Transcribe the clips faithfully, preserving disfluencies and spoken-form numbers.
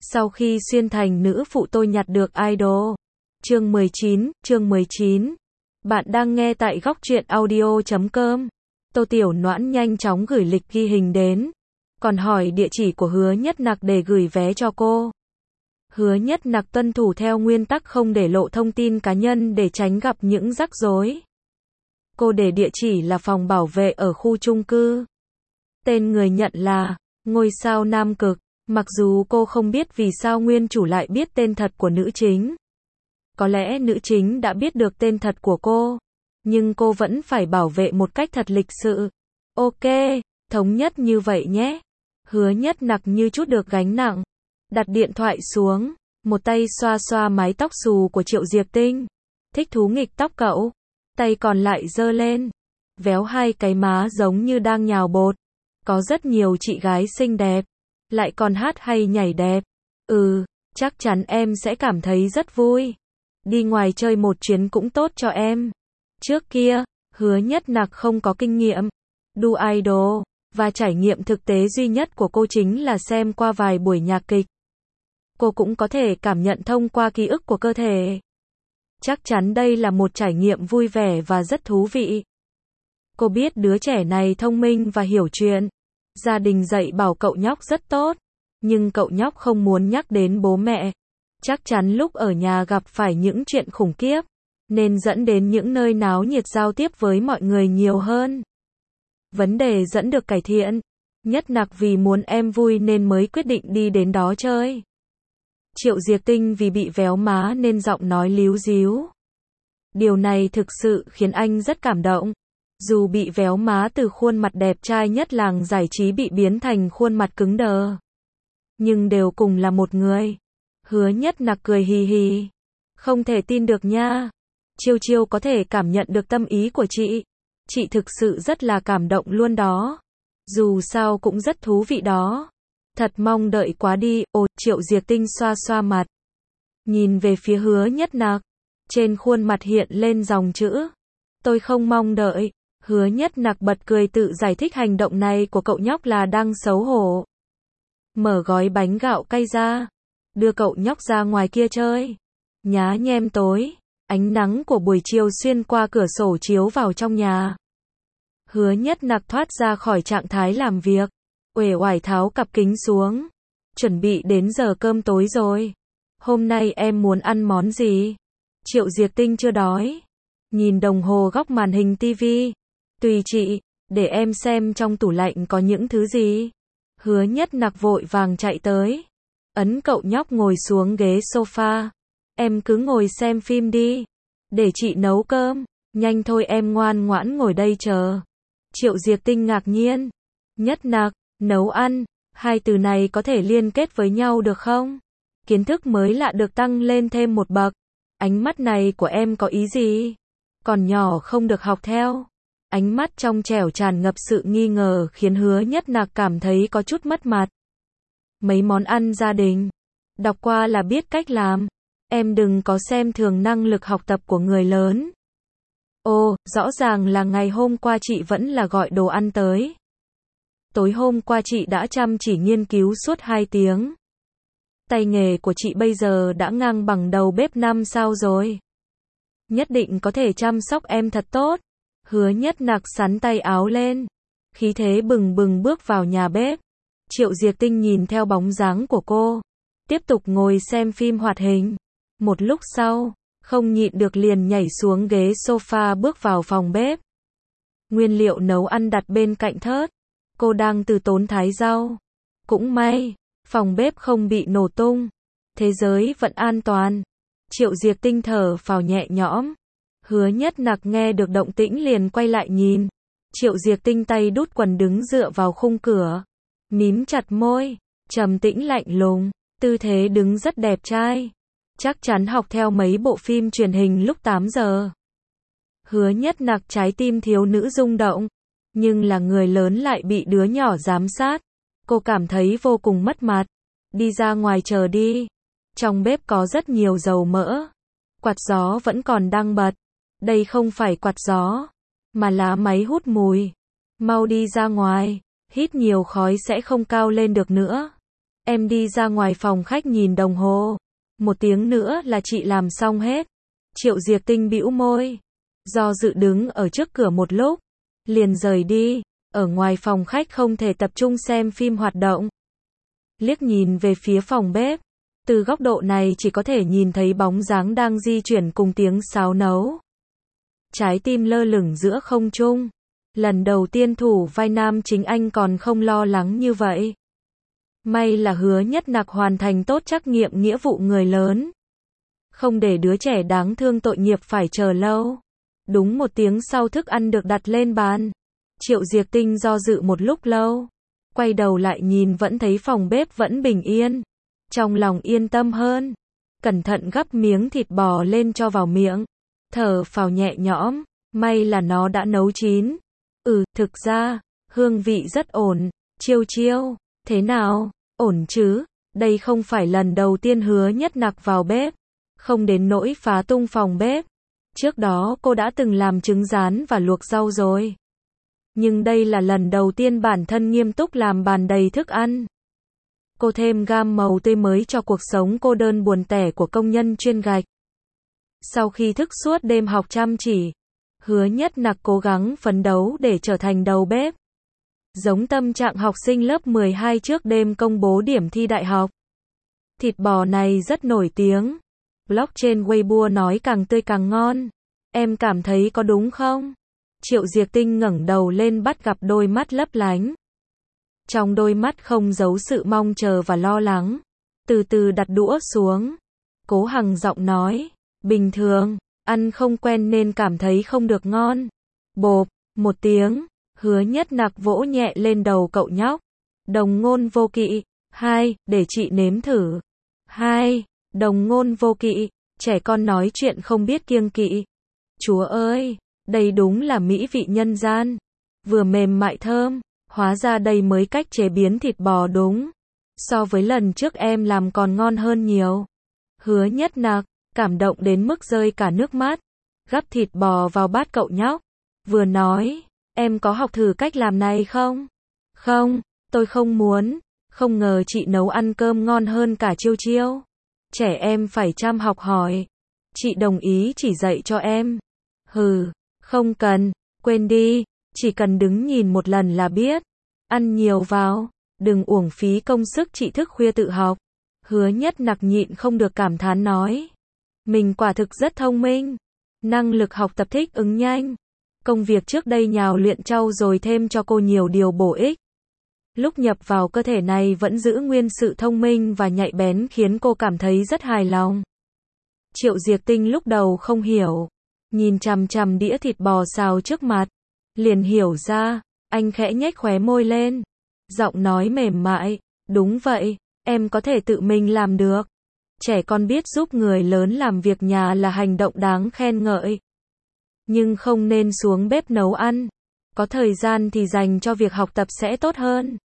Sau khi xuyên thành nữ phụ tôi nhặt được idol. Chương mười chín, chương mười chín. Bạn đang nghe tại góc truyện audio chấm com. Tô Tiểu Noãn nhanh chóng gửi lịch ghi hình đến, còn hỏi địa chỉ của Hứa Nhất Nặc để gửi vé cho cô. Hứa Nhất Nặc tuân thủ theo nguyên tắc không để lộ thông tin cá nhân để tránh gặp những rắc rối. Cô để địa chỉ là phòng bảo vệ ở khu chung cư. Tên người nhận là Ngôi sao Nam Cực. Mặc dù cô không biết vì sao nguyên chủ lại biết tên thật của nữ chính. Có lẽ nữ chính đã biết được tên thật của cô, nhưng cô vẫn phải bảo vệ một cách thật lịch sự. Ok, thống nhất như vậy nhé. Hứa Nhất Nặc như chút được gánh nặng, đặt điện thoại xuống, một tay xoa xoa mái tóc xù của Triệu Diệp Tinh. Thích thú nghịch tóc cậu. Tay còn lại giơ lên, véo hai cái má giống như đang nhào bột. Có rất nhiều chị gái xinh đẹp, lại còn hát hay nhảy đẹp. Ừ, chắc chắn em sẽ cảm thấy rất vui. Đi ngoài chơi một chuyến cũng tốt cho em. Trước kia, Hứa Nhất Nặc không có kinh nghiệm đu idol, và trải nghiệm thực tế duy nhất của cô chính là xem qua vài buổi nhạc kịch. Cô cũng có thể cảm nhận thông qua ký ức của cơ thể. Chắc chắn đây là một trải nghiệm vui vẻ và rất thú vị. Cô biết đứa trẻ này thông minh và hiểu chuyện. Gia đình dạy bảo cậu nhóc rất tốt, nhưng cậu nhóc không muốn nhắc đến bố mẹ. Chắc chắn lúc ở nhà gặp phải những chuyện khủng khiếp, nên dẫn đến những nơi náo nhiệt giao tiếp với mọi người nhiều hơn. Vấn đề dẫn được cải thiện. Nhất Nặc vì muốn em vui nên mới quyết định đi đến đó chơi. Triệu Diệp Tinh vì bị véo má nên giọng nói líu díu. Điều này thực sự khiến anh rất cảm động. Dù bị véo má từ khuôn mặt đẹp trai nhất làng giải trí bị biến thành khuôn mặt cứng đờ, nhưng đều cùng là một người. Hứa Nhất Nặc cười hì hì. Không thể tin được nha. Chiêu Chiêu có thể cảm nhận được tâm ý của chị. Chị thực sự rất là cảm động luôn đó. Dù sao cũng rất thú vị đó. Thật mong đợi quá đi. Ồ, Triệu Diệp Tinh xoa xoa mặt, nhìn về phía Hứa Nhất Nặc. Trên khuôn mặt hiện lên dòng chữ. Tôi không mong đợi. Hứa Nhất Nặc bật cười tự giải thích hành động này của cậu nhóc là đang xấu hổ. Mở gói bánh gạo cay ra, đưa cậu nhóc ra ngoài kia chơi. Nhá nhem tối, ánh nắng của buổi chiều xuyên qua cửa sổ chiếu vào trong nhà. Hứa Nhất Nặc thoát ra khỏi trạng thái làm việc, uể oải tháo cặp kính xuống. Chuẩn bị đến giờ cơm tối rồi. Hôm nay em muốn ăn món gì? Triệu Diệp Tinh chưa đói. Nhìn đồng hồ góc màn hình tivi. Tùy chị, để em xem trong tủ lạnh có những thứ gì. Hứa Nhất Nặc vội vàng chạy tới, ấn cậu nhóc ngồi xuống ghế sofa. Em cứ ngồi xem phim đi, để chị nấu cơm. Nhanh thôi em ngoan ngoãn ngồi đây chờ. Triệu Diệp Tinh ngạc nhiên. Nhất Nặc, nấu ăn, hai từ này có thể liên kết với nhau được không? Kiến thức mới lạ được tăng lên thêm một bậc. Ánh mắt này của em có ý gì? Còn nhỏ không được học theo. Ánh mắt trong trẻo tràn ngập sự nghi ngờ khiến Hứa Nhất Nặc cảm thấy có chút mất mặt. Mấy món ăn gia đình, đọc qua là biết cách làm. Em đừng có xem thường năng lực học tập của người lớn. Ồ, rõ ràng là ngày hôm qua chị vẫn là gọi đồ ăn tới. Tối hôm qua chị đã chăm chỉ nghiên cứu suốt hai tiếng. Tay nghề của chị bây giờ đã ngang bằng đầu bếp năm sao rồi. Nhất định có thể chăm sóc em thật tốt. Hứa Nhất Nặc xắn tay áo lên, khí thế bừng bừng bước vào nhà bếp. Triệu Diệp Tinh nhìn theo bóng dáng của cô, tiếp tục ngồi xem phim hoạt hình. Một lúc sau, không nhịn được liền nhảy xuống ghế sofa bước vào phòng bếp. Nguyên liệu nấu ăn đặt bên cạnh thớt. Cô đang từ tốn thái rau. Cũng may, phòng bếp không bị nổ tung. Thế giới vẫn an toàn. Triệu Diệp Tinh thở phào nhẹ nhõm. Hứa Nhất Nặc nghe được động tĩnh liền quay lại nhìn. Triệu Diệp Tinh tay đút quần đứng dựa vào khung cửa, mím chặt môi, trầm tĩnh lạnh lùng, tư thế đứng rất đẹp trai. Chắc chắn học theo mấy bộ phim truyền hình lúc tám giờ. Hứa Nhất Nặc trái tim thiếu nữ rung động, nhưng là người lớn lại bị đứa nhỏ giám sát. Cô cảm thấy vô cùng mất mặt. Đi ra ngoài chờ đi. Trong bếp có rất nhiều dầu mỡ. Quạt gió vẫn còn đang bật. Đây không phải quạt gió, mà là máy hút mùi. Mau đi ra ngoài, hít nhiều khói sẽ không cao lên được nữa. Em đi ra ngoài phòng khách nhìn đồng hồ. Một tiếng nữa là chị làm xong hết. Triệu Diệc Tinh bĩu môi. Do dự đứng ở trước cửa một lúc. Liền rời đi. Ở ngoài phòng khách không thể tập trung xem phim hoạt động. Liếc nhìn về phía phòng bếp. Từ góc độ này chỉ có thể nhìn thấy bóng dáng đang di chuyển cùng tiếng xáo nấu. Trái tim lơ lửng giữa không trung. Lần đầu tiên thủ vai nam chính anh còn không lo lắng như vậy. May là Hứa Nhất Nặc hoàn thành tốt trách nhiệm nghĩa vụ người lớn. Không để đứa trẻ đáng thương tội nghiệp phải chờ lâu. Đúng một tiếng sau thức ăn được đặt lên bàn. Triệu Diệc Tinh do dự một lúc lâu. Quay đầu lại nhìn vẫn thấy phòng bếp vẫn bình yên. Trong lòng yên tâm hơn. Cẩn thận gắp miếng thịt bò lên cho vào miệng. Thở phào nhẹ nhõm. May là nó đã nấu chín. Ừ, thực ra, hương vị rất ổn. Chiêu chiêu, thế nào? Ổn chứ? Đây không phải lần đầu tiên Hứa Nhất Nặc vào bếp. Không đến nỗi phá tung phòng bếp. Trước đó cô đã từng làm trứng rán và luộc rau rồi. Nhưng đây là lần đầu tiên bản thân nghiêm túc làm bàn đầy thức ăn. Cô thêm gam màu tươi mới cho cuộc sống cô đơn buồn tẻ của công nhân chuyên gạch. Sau khi thức suốt đêm học chăm chỉ, Hứa Nhất Nặc cố gắng phấn đấu để trở thành đầu bếp. Giống tâm trạng học sinh lớp mười hai trước đêm công bố điểm thi đại học. Thịt bò này rất nổi tiếng. Blog trên Weibo nói càng tươi càng ngon. Em cảm thấy có đúng không? Triệu Diệc Tinh ngẩng đầu lên bắt gặp đôi mắt lấp lánh. Trong đôi mắt không giấu sự mong chờ và lo lắng. Từ từ đặt đũa xuống. Cố Hằng giọng nói. Bình thường, ăn không quen nên cảm thấy không được ngon. Bộp, một tiếng. Hứa Nhất Nặc vỗ nhẹ lên đầu cậu nhóc. Đồng ngôn vô kỵ. Hai, để chị nếm thử. Hai, đồng ngôn vô kỵ. Trẻ con nói chuyện không biết kiêng kỵ. Chúa ơi, đây đúng là mỹ vị nhân gian. Vừa mềm mại thơm. Hóa ra đây mới cách chế biến thịt bò đúng. So với lần trước em làm còn ngon hơn nhiều. Hứa Nhất Nặc, cảm động đến mức rơi cả nước mắt. Gắp thịt bò vào bát cậu nhóc. Vừa nói, em có học thử cách làm này không? Không, tôi không muốn. Không ngờ chị nấu ăn cơm ngon hơn cả Chiêu Chiêu. Trẻ em phải chăm học hỏi. Chị đồng ý chỉ dạy cho em. Hừ, không cần, quên đi. Chỉ cần đứng nhìn một lần là biết. Ăn nhiều vào, đừng uổng phí công sức chị thức khuya tự học. Hứa Nhất Nặc nhịn không được cảm thán nói. Mình quả thực rất thông minh. Năng lực học tập thích ứng nhanh. Công việc trước đây nhào luyện trau rồi thêm cho cô nhiều điều bổ ích. Lúc nhập vào cơ thể này vẫn giữ nguyên sự thông minh và nhạy bén khiến cô cảm thấy rất hài lòng. Triệu Diệc Tinh lúc đầu không hiểu. Nhìn chằm chằm đĩa thịt bò xào trước mặt. Liền hiểu ra, anh khẽ nhếch khóe môi lên. Giọng nói mềm mại, đúng vậy, em có thể tự mình làm được. Trẻ con biết giúp người lớn làm việc nhà là hành động đáng khen ngợi. Nhưng không nên xuống bếp nấu ăn. Có thời gian thì dành cho việc học tập sẽ tốt hơn.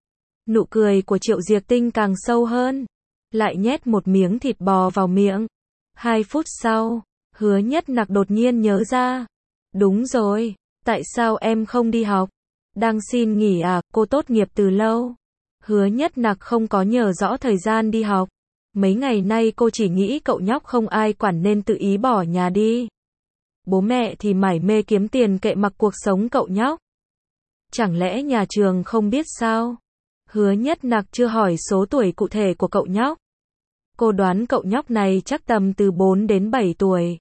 Nụ cười của Triệu Diệc Tinh càng sâu hơn. Lại nhét một miếng thịt bò vào miệng. Hai phút sau, Hứa Nhất Nặc đột nhiên nhớ ra. Đúng rồi. Tại sao em không đi học? Đang xin nghỉ à, cô tốt nghiệp từ lâu. Hứa Nhất Nặc không có nhớ rõ thời gian đi học. Mấy ngày nay cô chỉ nghĩ cậu nhóc không ai quản nên tự ý bỏ nhà đi. Bố mẹ thì mải mê kiếm tiền kệ mặc cuộc sống cậu nhóc. Chẳng lẽ nhà trường không biết sao? Hứa Nhất Nặc chưa hỏi số tuổi cụ thể của cậu nhóc. Cô đoán cậu nhóc này chắc tầm từ bốn đến bảy tuổi.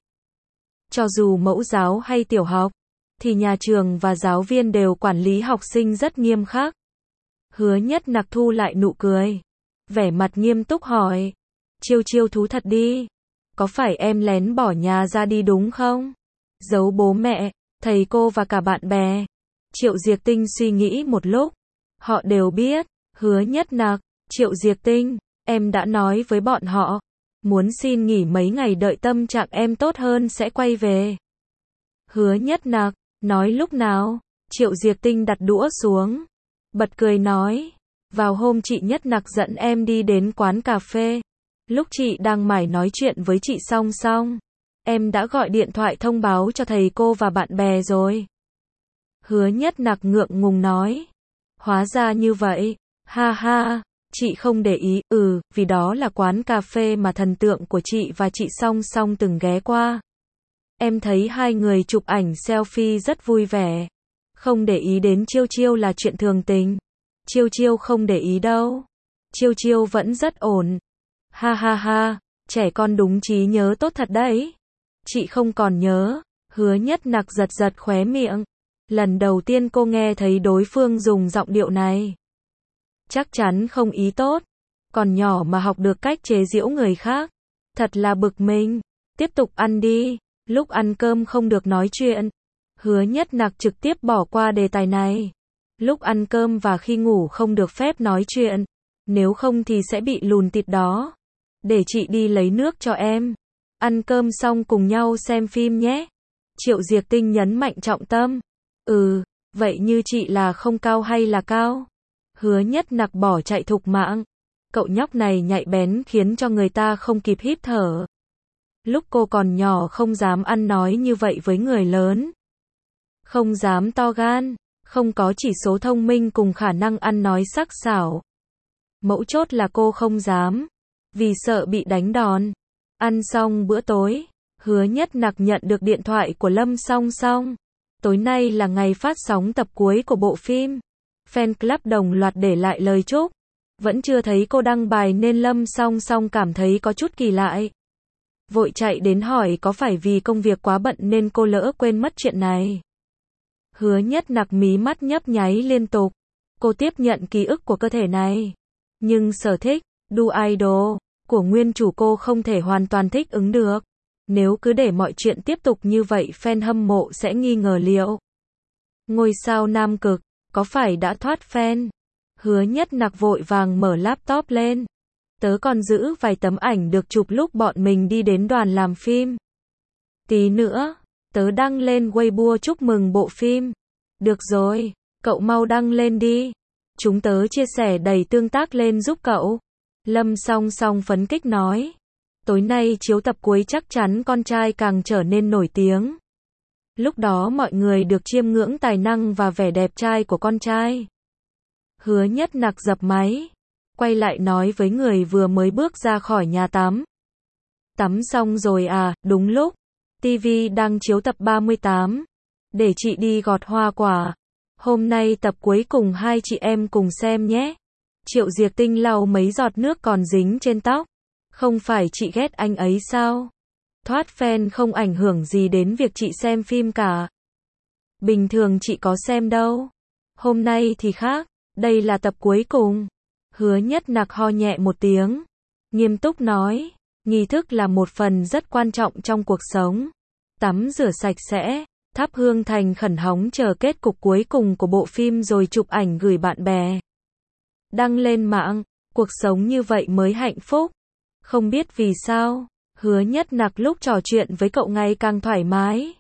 Cho dù mẫu giáo hay tiểu học, thì nhà trường và giáo viên đều quản lý học sinh rất nghiêm khắc. Hứa Nhất Nặc thu lại nụ cười. Vẻ mặt nghiêm túc hỏi. Chiêu Chiêu thú thật đi. Có phải em lén bỏ nhà ra đi đúng không? Giấu bố mẹ, thầy cô và cả bạn bè. Triệu Diệc Tinh suy nghĩ một lúc. Họ đều biết. Hứa Nhất Nặc, Triệu Diệc Tinh, em đã nói với bọn họ. Muốn xin nghỉ mấy ngày đợi tâm trạng em tốt hơn sẽ quay về. Hứa Nhất Nặc, nói lúc nào? Triệu Diệc Tinh đặt đũa xuống. Bật cười nói. Vào hôm chị Nhất Nặc dẫn em đi đến quán cà phê. Lúc chị đang mải nói chuyện với chị song song. Em đã gọi điện thoại thông báo cho thầy cô và bạn bè rồi. Hứa Nhất Nặc ngượng ngùng nói. Hóa ra như vậy. Ha ha. Chị không để ý, ừ, vì đó là quán cà phê mà thần tượng của chị và chị Song Song từng ghé qua. Em thấy hai người chụp ảnh selfie rất vui vẻ. Không để ý đến Chiêu Chiêu là chuyện thường tình. Chiêu Chiêu không để ý đâu. Chiêu Chiêu vẫn rất ổn. Ha ha ha, trẻ con đúng trí nhớ tốt thật đấy. Chị không còn nhớ. Hứa Nhất Nặc giật giật khóe miệng. Lần đầu tiên cô nghe thấy đối phương dùng giọng điệu này. Chắc chắn không ý tốt. Còn nhỏ mà học được cách chế giễu người khác. Thật là bực mình. Tiếp tục ăn đi. Lúc ăn cơm không được nói chuyện. Hứa Nhất Nặc trực tiếp bỏ qua đề tài này. Lúc ăn cơm và khi ngủ không được phép nói chuyện. Nếu không thì sẽ bị lùn tịt đó. Để chị đi lấy nước cho em. Ăn cơm xong cùng nhau xem phim nhé. Triệu Diệc Tinh nhấn mạnh trọng tâm. Ừ, vậy như chị là không cao hay là cao? Hứa Nhất Nặc bỏ chạy thục mạng. Cậu nhóc này nhạy bén khiến cho người ta không kịp hít thở. Lúc cô còn nhỏ không dám ăn nói như vậy với người lớn. Không dám to gan, không có chỉ số thông minh cùng khả năng ăn nói sắc sảo. Mấu chốt là cô không dám, vì sợ bị đánh đòn. Ăn xong bữa tối, Hứa Nhất Nặc nhận được điện thoại của Lâm Song Song. Tối nay là ngày phát sóng tập cuối của bộ phim. Fan club đồng loạt để lại lời chúc. Vẫn chưa thấy cô đăng bài nên Lâm Song Song cảm thấy có chút kỳ lạ. Vội chạy đến hỏi có phải vì công việc quá bận nên cô lỡ quên mất chuyện này. Hứa Nhất Nặc mí mắt nhấp nháy liên tục. Cô tiếp nhận ký ức của cơ thể này. Nhưng sở thích, đu idol, của nguyên chủ cô không thể hoàn toàn thích ứng được. Nếu cứ để mọi chuyện tiếp tục như vậy fan hâm mộ sẽ nghi ngờ liệu ngôi sao nam cực, có phải đã thoát fan? Hứa Nhất Nặc vội vàng mở laptop lên. Tớ còn giữ vài tấm ảnh được chụp lúc bọn mình đi đến đoàn làm phim. Tí nữa, tớ đăng lên Weibo chúc mừng bộ phim. Được rồi, cậu mau đăng lên đi. Chúng tớ chia sẻ đầy tương tác lên giúp cậu. Lâm Song Song phấn khích nói. Tối nay chiếu tập cuối chắc chắn con trai càng trở nên nổi tiếng. Lúc đó mọi người được chiêm ngưỡng tài năng và vẻ đẹp trai của con trai. Hứa Nhất Nặc dập máy. Quay lại nói với người vừa mới bước ra khỏi nhà tắm. Tắm xong rồi à, đúng lúc. ti vi đang chiếu tập ba mươi tám. Để chị đi gọt hoa quả. Hôm nay tập cuối cùng hai chị em cùng xem nhé. Triệu Diệc Tinh lau mấy giọt nước còn dính trên tóc. Không phải chị ghét anh ấy sao? Thoát fan không ảnh hưởng gì đến việc chị xem phim cả. Bình thường chị có xem đâu. Hôm nay thì khác, đây là tập cuối cùng. Hứa Nhất Nặc ho nhẹ một tiếng. Nghiêm túc nói, nghi thức là một phần rất quan trọng trong cuộc sống. Tắm rửa sạch sẽ, thắp hương thành khẩn hóng chờ kết cục cuối cùng của bộ phim rồi chụp ảnh gửi bạn bè. Đăng lên mạng, cuộc sống như vậy mới hạnh phúc. Không biết vì sao, Hứa Nhất Nặc lúc trò chuyện với cậu ngày càng thoải mái.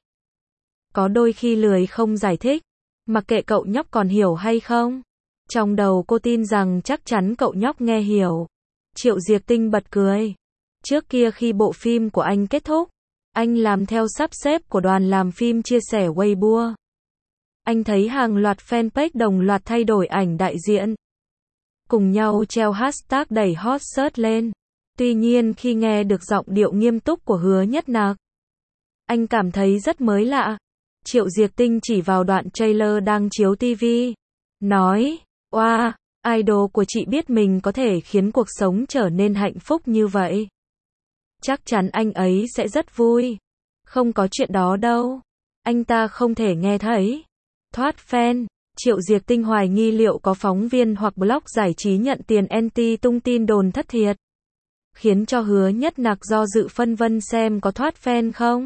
Có đôi khi lười không giải thích, mặc kệ cậu nhóc còn hiểu hay không. Trong đầu cô tin rằng chắc chắn cậu nhóc nghe hiểu. Triệu Diệc Tinh bật cười. Trước kia khi bộ phim của anh kết thúc, anh làm theo sắp xếp của đoàn làm phim chia sẻ Weibo. Anh thấy hàng loạt fanpage đồng loạt thay đổi ảnh đại diện. Cùng nhau treo hashtag đẩy hot search lên. Tuy nhiên khi nghe được giọng điệu nghiêm túc của Hứa Nhất Nặc, anh cảm thấy rất mới lạ. Triệu Diệc Tinh chỉ vào đoạn trailer đang chiếu ti vi. Nói, oa, wow, idol của chị biết mình có thể khiến cuộc sống trở nên hạnh phúc như vậy. Chắc chắn anh ấy sẽ rất vui. Không có chuyện đó đâu. Anh ta không thể nghe thấy. Thoát fan. Triệu Diệc Tinh hoài nghi liệu có phóng viên hoặc blog giải trí nhận tiền anti tung tin đồn thất thiệt. Khiến cho Hứa Nhất Nặc do dự phân vân xem có thoát fan không.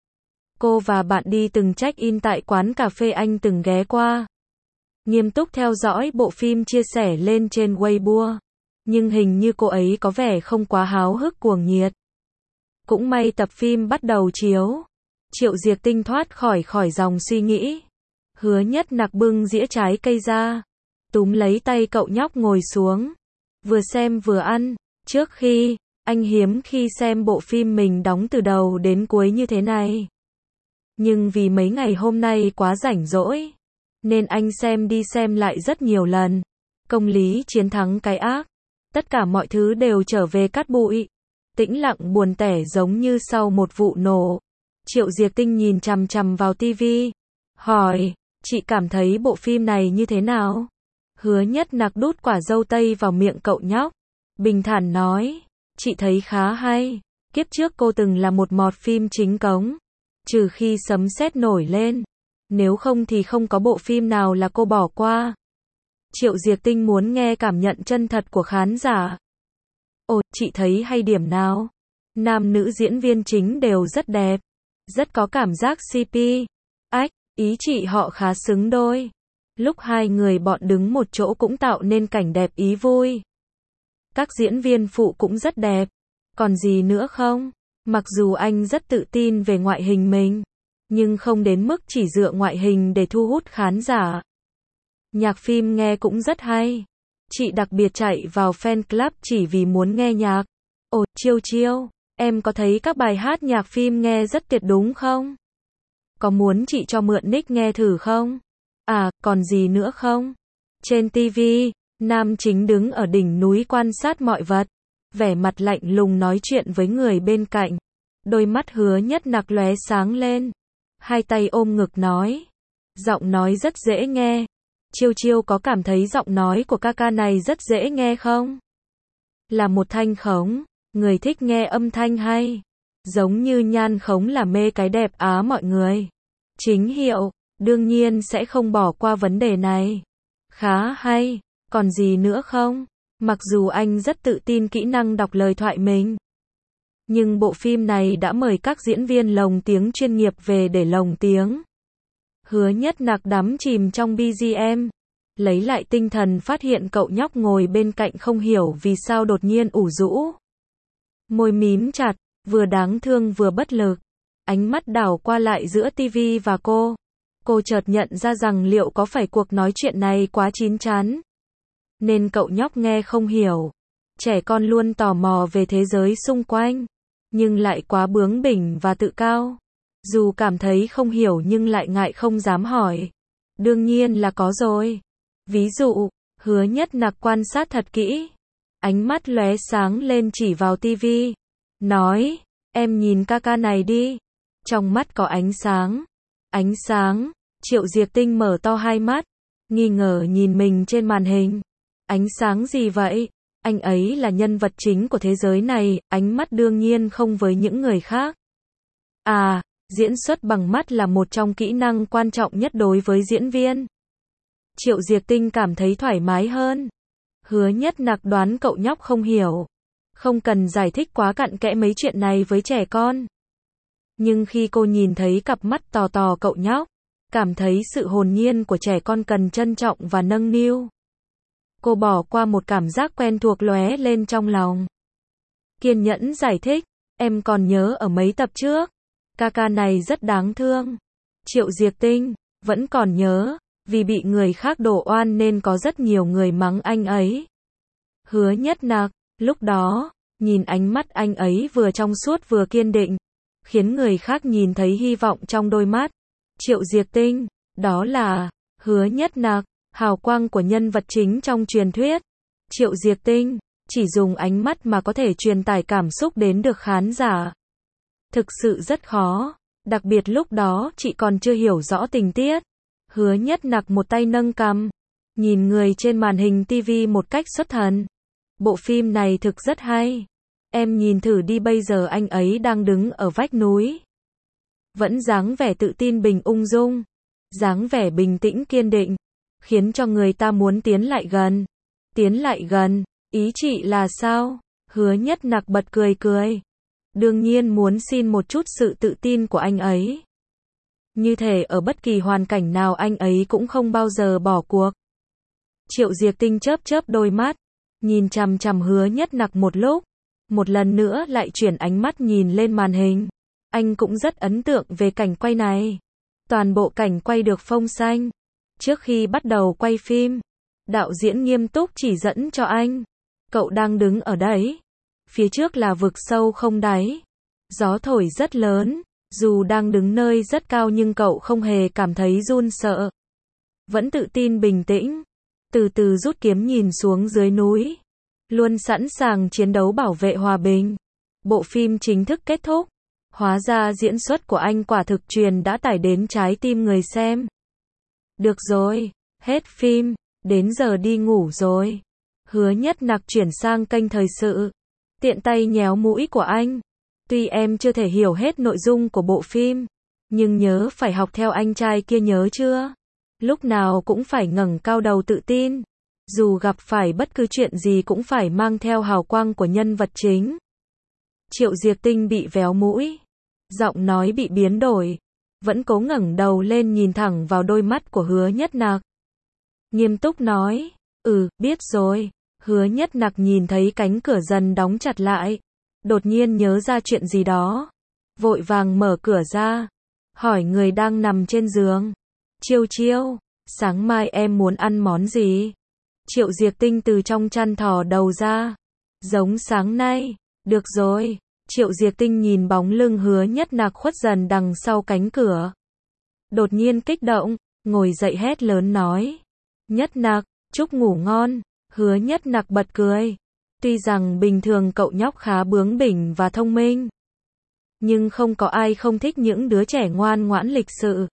Cô và bạn đi từng check-in tại quán cà phê anh từng ghé qua. Nghiêm túc theo dõi bộ phim chia sẻ lên trên Weibo. Nhưng hình như cô ấy có vẻ không quá háo hức cuồng nhiệt. Cũng may tập phim bắt đầu chiếu. Triệu Diệc Tinh thoát khỏi khỏi dòng suy nghĩ. Hứa Nhất Nặc bưng dĩa trái cây ra. Túm lấy tay cậu nhóc ngồi xuống. Vừa xem vừa ăn. Trước khi, anh hiếm khi xem bộ phim mình đóng từ đầu đến cuối như thế này. Nhưng vì mấy ngày hôm nay quá rảnh rỗi, nên anh xem đi xem lại rất nhiều lần. Công lý chiến thắng cái ác. Tất cả mọi thứ đều trở về cát bụi. Tĩnh lặng buồn tẻ giống như sau một vụ nổ. Triệu Diệc Tinh nhìn chằm chằm vào tivi. Hỏi, chị cảm thấy bộ phim này như thế nào? Hứa Nhất Nặc đút quả dâu tây vào miệng cậu nhóc. Bình thản nói, chị thấy khá hay. Kiếp trước cô từng là một mọt phim chính cống. Trừ khi sấm sét nổi lên. Nếu không thì không có bộ phim nào là cô bỏ qua. Triệu Diệc Tinh muốn nghe cảm nhận chân thật của khán giả. Ồ, chị thấy hay điểm nào? Nam nữ diễn viên chính đều rất đẹp. Rất có cảm giác xê pê. Ách, ý chị họ khá xứng đôi. Lúc hai người bọn đứng một chỗ cũng tạo nên cảnh đẹp ý vui. Các diễn viên phụ cũng rất đẹp. Còn gì nữa không? Mặc dù anh rất tự tin về ngoại hình mình, nhưng không đến mức chỉ dựa ngoại hình để thu hút khán giả. Nhạc phim nghe cũng rất hay. Chị đặc biệt chạy vào fan club chỉ vì muốn nghe nhạc. Ồ, Chiêu Chiêu, em có thấy các bài hát nhạc phim nghe rất tuyệt đúng không? Có muốn chị cho mượn nick nghe thử không? À, còn gì nữa không? Trên ti vi, nam chính đứng ở đỉnh núi quan sát mọi vật, vẻ mặt lạnh lùng nói chuyện với người bên cạnh. Đôi mắt Hứa Nhất Nặc lóe sáng lên, hai tay ôm ngực nói, giọng nói rất dễ nghe. Chiêu Chiêu có cảm thấy giọng nói của ca ca này rất dễ nghe không? Là một thanh khống, người thích nghe âm thanh hay. Giống như Nhan Khống là mê cái đẹp á mọi người. Chính hiệu, đương nhiên sẽ không bỏ qua vấn đề này. Khá hay, còn gì nữa không? Mặc dù anh rất tự tin kỹ năng đọc lời thoại mình, nhưng bộ phim này đã mời các diễn viên lồng tiếng chuyên nghiệp về để lồng tiếng. Hứa Nhất Nặc đắm chìm trong bê giê em, lấy lại tinh thần phát hiện cậu nhóc ngồi bên cạnh không hiểu vì sao đột nhiên ủ rũ. Môi mím chặt, vừa đáng thương vừa bất lực. Ánh mắt đảo qua lại giữa tivi và cô. Cô chợt nhận ra rằng liệu có phải cuộc nói chuyện này quá chín chắn, nên cậu nhóc nghe không hiểu. Trẻ con luôn tò mò về thế giới xung quanh, nhưng lại quá bướng bỉnh và tự cao. Dù cảm thấy không hiểu nhưng lại ngại không dám hỏi. Đương nhiên là có rồi. Ví dụ, Hứa Nhất Nặc quan sát thật kỹ. Ánh mắt lóe sáng lên chỉ vào tivi. Nói, em nhìn ca ca này đi. Trong mắt có ánh sáng. Ánh sáng. Triệu Diệc Tinh mở to hai mắt, nghi ngờ nhìn mình trên màn hình. Ánh sáng gì vậy? Anh ấy là nhân vật chính của thế giới này, ánh mắt đương nhiên không với những người khác. À, diễn xuất bằng mắt là một trong kỹ năng quan trọng nhất đối với diễn viên. Triệu Diệc Tinh cảm thấy thoải mái hơn. Hứa Nhất Nặc đoán cậu nhóc không hiểu. Không cần giải thích quá cặn kẽ mấy chuyện này với trẻ con. Nhưng khi cô nhìn thấy cặp mắt tò tò cậu nhóc, cảm thấy sự hồn nhiên của trẻ con cần trân trọng và nâng niu. Cô bỏ qua một cảm giác quen thuộc lóe lên trong lòng. Kiên nhẫn giải thích, em còn nhớ ở mấy tập trước, ca ca này rất đáng thương. Triệu Diệc Tinh, vẫn còn nhớ, vì bị người khác đổ oan nên có rất nhiều người mắng anh ấy. Hứa Nhất Nặc, lúc đó, nhìn ánh mắt anh ấy vừa trong suốt vừa kiên định, khiến người khác nhìn thấy hy vọng trong đôi mắt. Triệu Diệc Tinh, đó là Hứa Nhất Nặc, hào quang của nhân vật chính trong truyền thuyết. Triệu Diệc Tinh, chỉ dùng ánh mắt mà có thể truyền tải cảm xúc đến được khán giả. Thực sự rất khó, đặc biệt lúc đó chị còn chưa hiểu rõ tình tiết. Hứa Nhất Nặc một tay nâng cằm, nhìn người trên màn hình tivi một cách xuất thần. Bộ phim này thực rất hay. Em nhìn thử đi, bây giờ anh ấy đang đứng ở vách núi. Vẫn dáng vẻ tự tin bình ung dung, dáng vẻ bình tĩnh kiên định, khiến cho người ta muốn tiến lại gần. Tiến lại gần, ý chị là sao? Hứa Nhất Nặc bật cười cười. Đương nhiên muốn xin một chút sự tự tin của anh ấy. Như thể ở bất kỳ hoàn cảnh nào anh ấy cũng không bao giờ bỏ cuộc. Triệu Diệc Tinh chớp chớp đôi mắt, nhìn chằm chằm Hứa Nhất Nặc một lúc, một lần nữa lại chuyển ánh mắt nhìn lên màn hình. Anh cũng rất ấn tượng về cảnh quay này. Toàn bộ cảnh quay được phông xanh. Trước khi bắt đầu quay phim, đạo diễn nghiêm túc chỉ dẫn cho anh. Cậu đang đứng ở đấy. Phía trước là vực sâu không đáy. Gió thổi rất lớn. Dù đang đứng nơi rất cao nhưng cậu không hề cảm thấy run sợ. Vẫn tự tin bình tĩnh. Từ từ rút kiếm nhìn xuống dưới núi. luôn sẵn sàng chiến đấu bảo vệ hòa bình. Bộ phim chính thức kết thúc. Hóa ra diễn xuất của anh quả thực truyền đã tải đến trái tim người xem. Được rồi, hết phim, đến giờ đi ngủ rồi. Hứa Nhất Nặc chuyển sang kênh thời sự. Tiện tay nhéo mũi của anh. Tuy em chưa thể hiểu hết nội dung của bộ phim, nhưng nhớ phải học theo anh trai kia nhớ chưa? Lúc nào cũng phải ngẩng cao đầu tự tin. Dù gặp phải bất cứ chuyện gì cũng phải mang theo hào quang của nhân vật chính. Triệu Diệc Tinh bị véo mũi. Giọng nói bị biến đổi. Vẫn cố ngẩng đầu lên nhìn thẳng vào đôi mắt của Hứa Nhất Nặc. Nghiêm túc nói. Ừ, biết rồi. Hứa Nhất Nặc nhìn thấy cánh cửa dần đóng chặt lại. Đột nhiên nhớ ra chuyện gì đó. Vội vàng mở cửa ra. Hỏi người đang nằm trên giường. Chiêu Chiêu, sáng mai em muốn ăn món gì? Triệu Diệc Tinh từ trong chăn thò đầu ra. Giống sáng nay. Được rồi. Triệu Diệc Tinh nhìn bóng lưng Hứa Nhất Nặc khuất dần đằng sau cánh cửa. Đột nhiên kích động, ngồi dậy hét lớn nói. Nhất Nặc, chúc ngủ ngon. Hứa Nhất Nặc bật cười. Tuy rằng bình thường cậu nhóc khá bướng bỉnh và thông minh, nhưng không có ai không thích những đứa trẻ ngoan ngoãn lịch sự.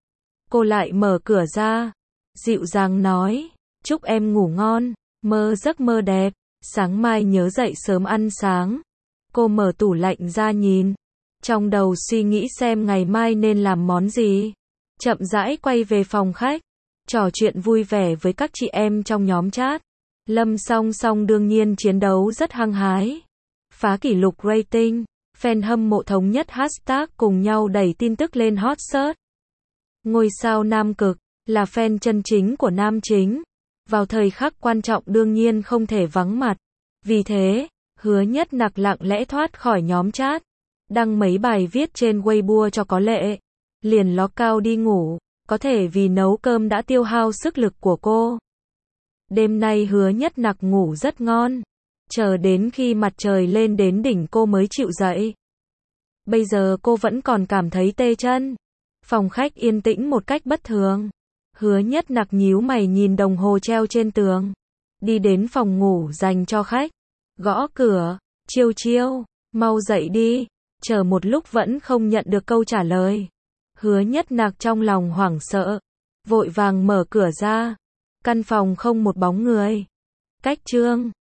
Cô lại mở cửa ra, dịu dàng nói, chúc em ngủ ngon, mơ giấc mơ đẹp, sáng mai nhớ dậy sớm ăn sáng. Cô mở tủ lạnh ra nhìn, trong đầu suy nghĩ xem ngày mai nên làm món gì. Chậm rãi quay về phòng khách, trò chuyện vui vẻ với các chị em trong nhóm chat. Lâm Song Song đương nhiên chiến đấu rất hăng hái. Phá kỷ lục rating, fan hâm mộ thống nhất hashtag cùng nhau đẩy tin tức lên hot search. Ngôi sao nam cực, là fan chân chính của nam chính. Vào thời khắc quan trọng đương nhiên không thể vắng mặt. Vì thế, Hứa Nhất Nặc lặng lẽ thoát khỏi nhóm chat. Đăng mấy bài viết trên Weibo cho có lệ. Liền ló cao đi ngủ. Có thể vì nấu cơm đã tiêu hao sức lực của cô. Đêm nay Hứa Nhất Nặc ngủ rất ngon. Chờ đến khi mặt trời lên đến đỉnh cô mới chịu dậy. Bây giờ cô vẫn còn cảm thấy tê chân. Phòng khách yên tĩnh một cách bất thường. Hứa Nhất Nặc nhíu mày nhìn đồng hồ treo trên tường. Đi đến phòng ngủ dành cho khách. Gõ cửa. Chiêu Chiêu, mau dậy đi. Chờ một lúc vẫn không nhận được câu trả lời. Hứa Nhất Nặc trong lòng hoảng sợ. Vội vàng mở cửa ra. Căn phòng không một bóng người. Cách chương